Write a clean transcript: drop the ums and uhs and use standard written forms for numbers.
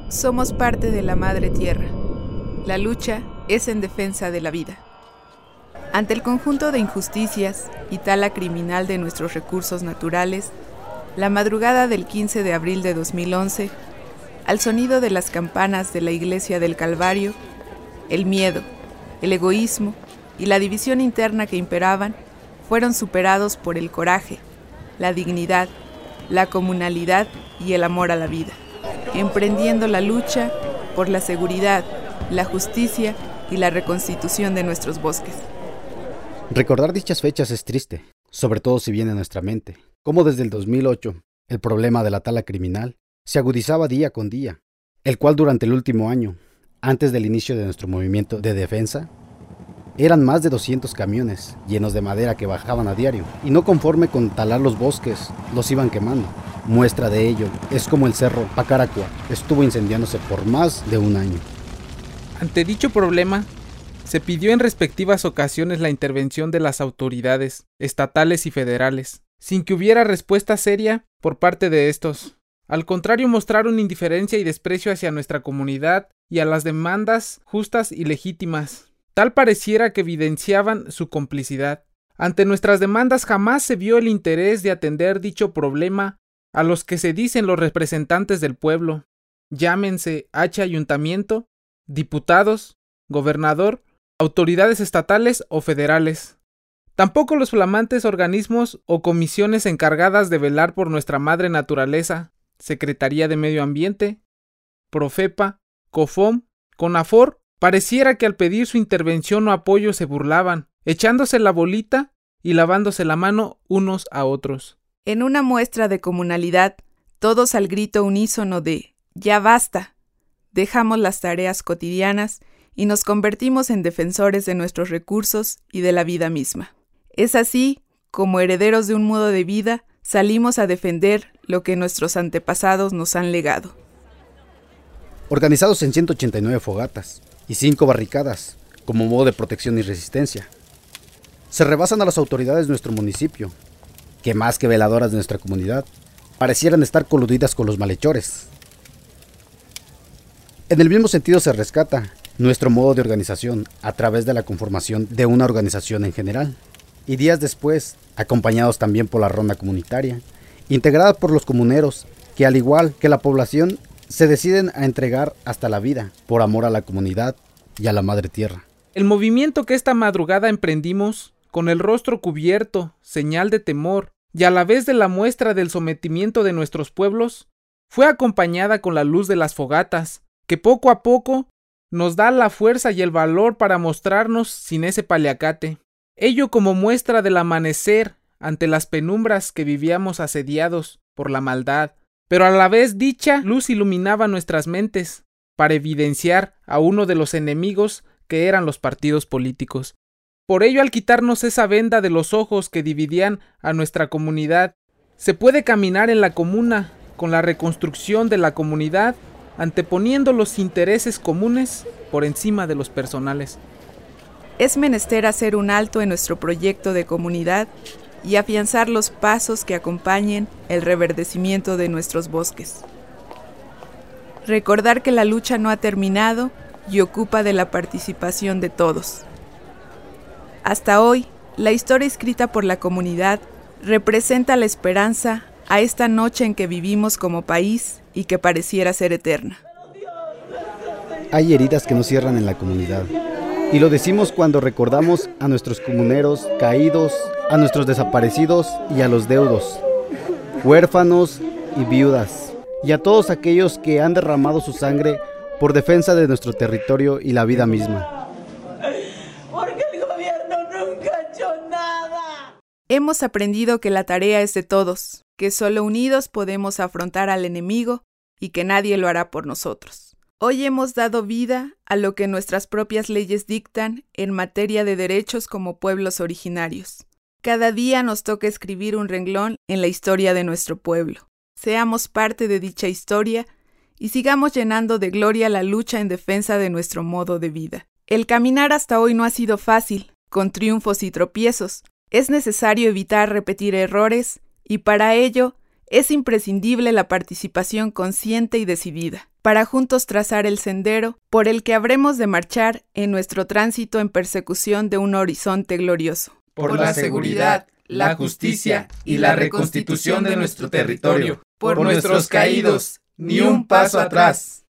Somos parte de la Madre Tierra. La lucha es en defensa de la vida. Ante el conjunto de injusticias y tala criminal de nuestros recursos naturales, la madrugada del 15 de abril de 2011, al sonido de las campanas de la Iglesia del Calvario, el miedo, el egoísmo y la división interna que imperaban fueron superados por el coraje, la dignidad, la comunalidad y el amor a la vida, emprendiendo la lucha por la seguridad, la justicia y la reconstitución de nuestros bosques. Recordar dichas fechas es triste, sobre todo si viene a nuestra mente, como desde el 2008 el problema de la tala criminal se agudizaba día con día, el cual durante el último año, antes del inicio de nuestro movimiento de defensa, eran más de 200 camiones llenos de madera que bajaban a diario, y no conforme con talar los bosques, los iban quemando. Muestra de ello es como el cerro Pacaracua estuvo incendiándose por más de un año. Ante dicho problema, se pidió en respectivas ocasiones la intervención de las autoridades estatales y federales, sin que hubiera respuesta seria por parte de estos. Al contrario, mostraron indiferencia y desprecio hacia nuestra comunidad y a las demandas justas y legítimas. Tal pareciera que evidenciaban su complicidad. Ante nuestras demandas jamás se vio el interés de atender dicho problema a los que se dicen los representantes del pueblo, llámense ayuntamiento, diputados, gobernador, autoridades estatales o federales. Tampoco los flamantes organismos o comisiones encargadas de velar por nuestra madre naturaleza, Secretaría de Medio Ambiente, Profepa, COFOM, CONAFOR, pareciera que al pedir su intervención o apoyo se burlaban, echándose la bolita y lavándose la mano unos a otros. En una muestra de comunalidad, todos al grito unísono de «¡Ya basta!», dejamos las tareas cotidianas y nos convertimos en defensores de nuestros recursos y de la vida misma. Es así, como herederos de un modo de vida, salimos a defender lo que nuestros antepasados nos han legado. Organizados en 189 fogatas y 5 barricadas, como modo de protección y resistencia, se rebasan a las autoridades de nuestro municipio, que más que veladoras de nuestra comunidad, parecieran estar coludidas con los malhechores. En el mismo sentido se rescata nuestro modo de organización a través de la conformación de una organización en general, y días después, acompañados también por la ronda comunitaria, integrada por los comuneros, que al igual que la población, se deciden a entregar hasta la vida, por amor a la comunidad y a la madre tierra. El movimiento que esta madrugada emprendimos, con el rostro cubierto, señal de temor, y a la vez de la muestra del sometimiento de nuestros pueblos, fue acompañada con la luz de las fogatas, que poco a poco nos da la fuerza y el valor para mostrarnos sin ese paliacate. Ello como muestra del amanecer ante las penumbras que vivíamos asediados por la maldad, pero a la vez dicha luz iluminaba nuestras mentes para evidenciar a uno de los enemigos que eran los partidos políticos. Por ello, al quitarnos esa venda de los ojos que dividían a nuestra comunidad, se puede caminar en la comuna con la reconstrucción de la comunidad, anteponiendo los intereses comunes por encima de los personales. Es menester hacer un alto en nuestro proyecto de comunidad y afianzar los pasos que acompañen el reverdecimiento de nuestros bosques. Recordar que la lucha no ha terminado y ocupa de la participación de todos. Hasta hoy, la historia escrita por la comunidad representa la esperanza a esta noche en que vivimos como país y que pareciera ser eterna. Hay heridas que no cierran en la comunidad, y lo decimos cuando recordamos a nuestros comuneros caídos, a nuestros desaparecidos y a los deudos, huérfanos y viudas, y a todos aquellos que han derramado su sangre por defensa de nuestro territorio y la vida misma. Hemos aprendido que la tarea es de todos, que solo unidos podemos afrontar al enemigo y que nadie lo hará por nosotros. Hoy hemos dado vida a lo que nuestras propias leyes dictan en materia de derechos como pueblos originarios. Cada día nos toca escribir un renglón en la historia de nuestro pueblo. Seamos parte de dicha historia y sigamos llenando de gloria la lucha en defensa de nuestro modo de vida. El caminar hasta hoy no ha sido fácil, con triunfos y tropiezos. Es necesario evitar repetir errores y para ello es imprescindible la participación consciente y decidida. para juntos trazar el sendero por el que habremos de marchar en nuestro tránsito en persecución de un horizonte glorioso. Por la seguridad, la justicia y la reconstitución de nuestro territorio. Por nuestros caídos, ni un paso atrás.